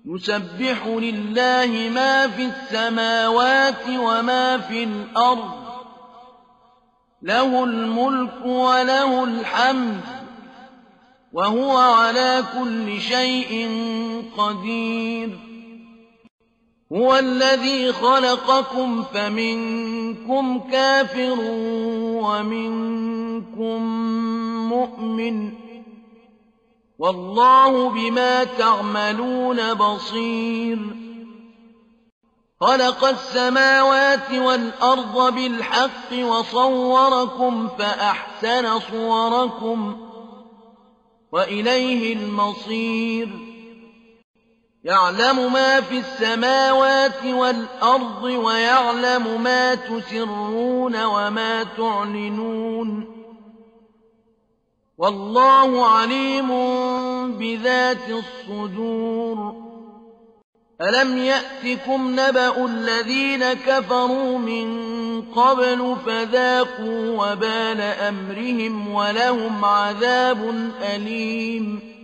يسبح لله ما في السماوات وما في الأرض له الملك وله الحمد وهو على كل شيء قدير هو الذي خلقكم فمنكم كافر ومنكم مؤمن والله بما تعملون بصير خلق السماوات والأرض بالحق وصوركم فأحسن صوركم وإليه المصير يعلم ما في السماوات والأرض ويعلم ما تسرون وما تعلنون والله عليم بذات الصدور ألم يأتكم نبأ الذين كفروا من قبل فذاقوا وبال أمرهم ولهم عذاب أليم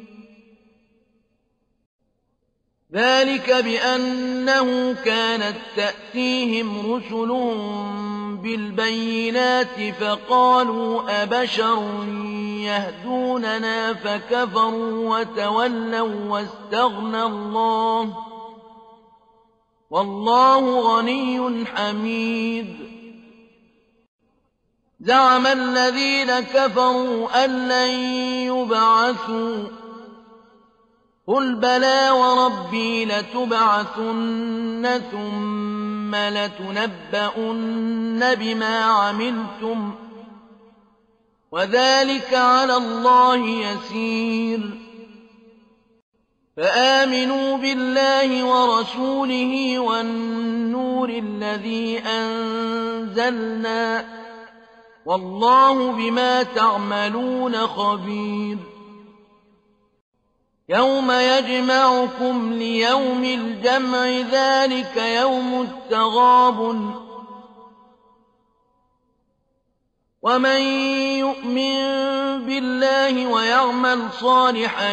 ذلك بأنه كانت تأتيهم رسلهم بالبينات فقالوا أبشر يهدوننا فكفروا وتولوا واستغنى الله والله غني حميد زعم الذين كفروا أن لن يبعثوا قل بلى وربي لتبعثن ثم لتنبؤن بما عملتم وذلك على الله يسير فآمنوا بالله ورسوله والنور الذي أنزلنا والله بما تعملون خبير يوم يجمعكم ليوم الجمع ذلك يوم التغابن ومن يؤمن بالله ويعمل صالحا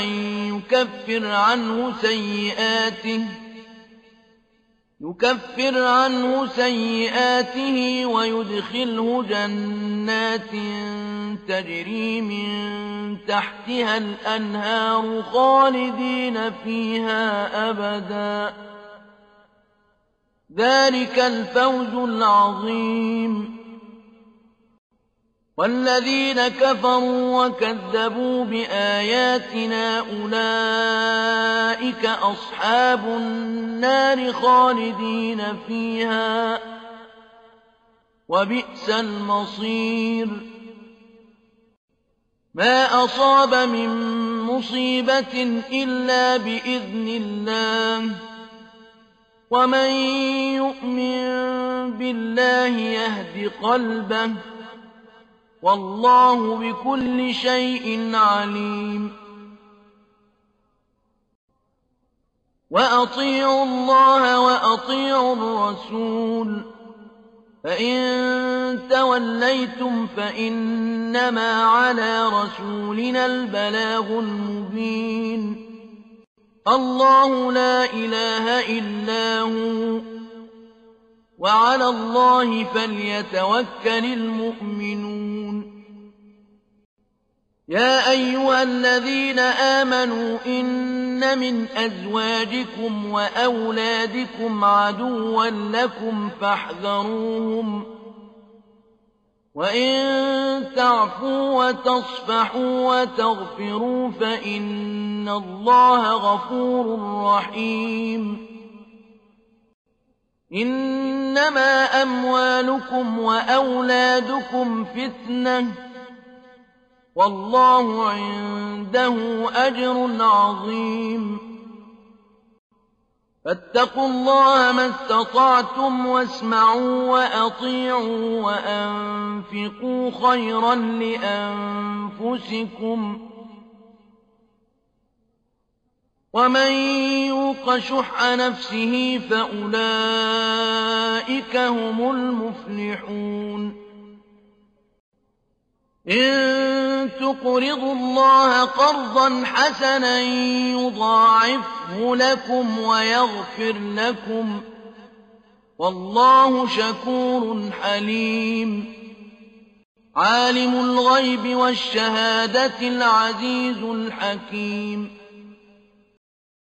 يكفر عنه سيئاته ويدخله جنات تجري من تحتها الأنهار خالدين فيها أبدا ذلك الفوز العظيم والذين كفروا وكذبوا بآياتنا أولئك أصحاب النار خالدين فيها وبئس المصير ما أصاب من مصيبة إلا بإذن الله ومن يؤمن بالله يهد قلبه والله بكل شيء عليم وأطيعوا الله وأطيعوا الرسول فإن توليتم فإنما على رسولنا البلاغ المبين الله لا إله إلا هو وعلى الله فليتوكل المؤمنون يا أيها الذين آمنوا إن من أزواجكم وأولادكم عدوا لكم فاحذروهم وإن تعفوا وتصفحوا وتغفروا فإن الله غفور رحيم إنما أموالكم وأولادكم فتنة والله عنده أجر عظيم فاتقوا الله ما استطعتم واسمعوا وأطيعوا وأنفقوا خيرا لأنفسكم ومن يوق شح نفسه فأولئك هم المفلحون إن تقرضوا الله قرضا حسنا يضاعفه لكم ويغفر لكم والله شكور حليم عالم الغيب والشهادة العزيز الحكيم